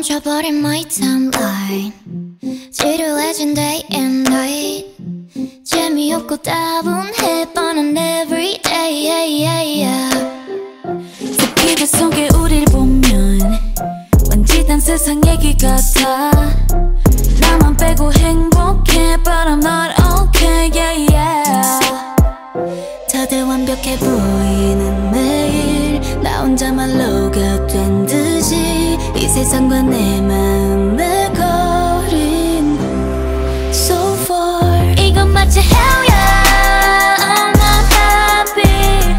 멈춰버린 my timeline 지루해진 day and night 재미없고 따분해 뻔한 everyday yeah, yeah. 기대 속에 우릴 보면 왠지 딴 세상 얘기 같아 나만 빼고 행복해 but I'm not okay yeah, yeah. 다들 완벽해 보이는 매일 나 혼자만 logout 된 듯이 이 세상과 내 마음의 거린 so far 이건 마치 hell yeah I'm not happy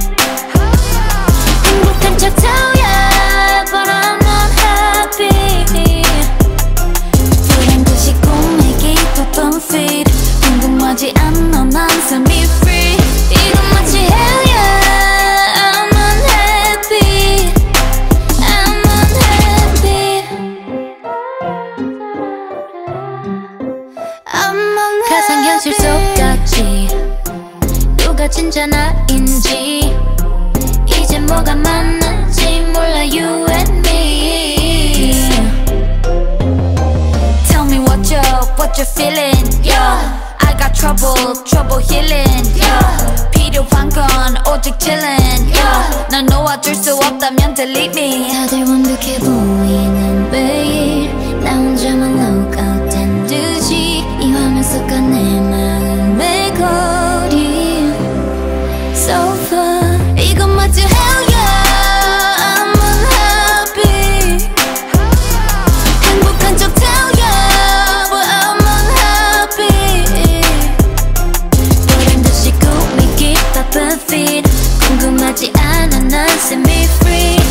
행복한 척 tell yeah but I'm not happy 불안 듯이 꿈에게 바쁜 feed 궁금하지 않아 난 삶이 free 이건 마치 hell yeah I'm unhappy I'm unhappy I'm unhappy 가상현실 속같이 누가 진짜 나인지 이제 뭐가 맞는지 몰라 you and me Tell me what you're feeling yeah. I got trouble healing yeah. 필요한 건 오직 chilling yeah. 날 놓아줄 수 없다면 delete me 다들 완벽해 보이는 매일 나 혼자만 logout 된 듯이 이 화면 속과 내 마음의 거리 so far 이건 마치 hell yeah I'm unhappy 행복한 척 tell yeah but I'm unhappy 보란 듯이 꿈이 깊어쁜 feed 궁금하지 않아 난 set me free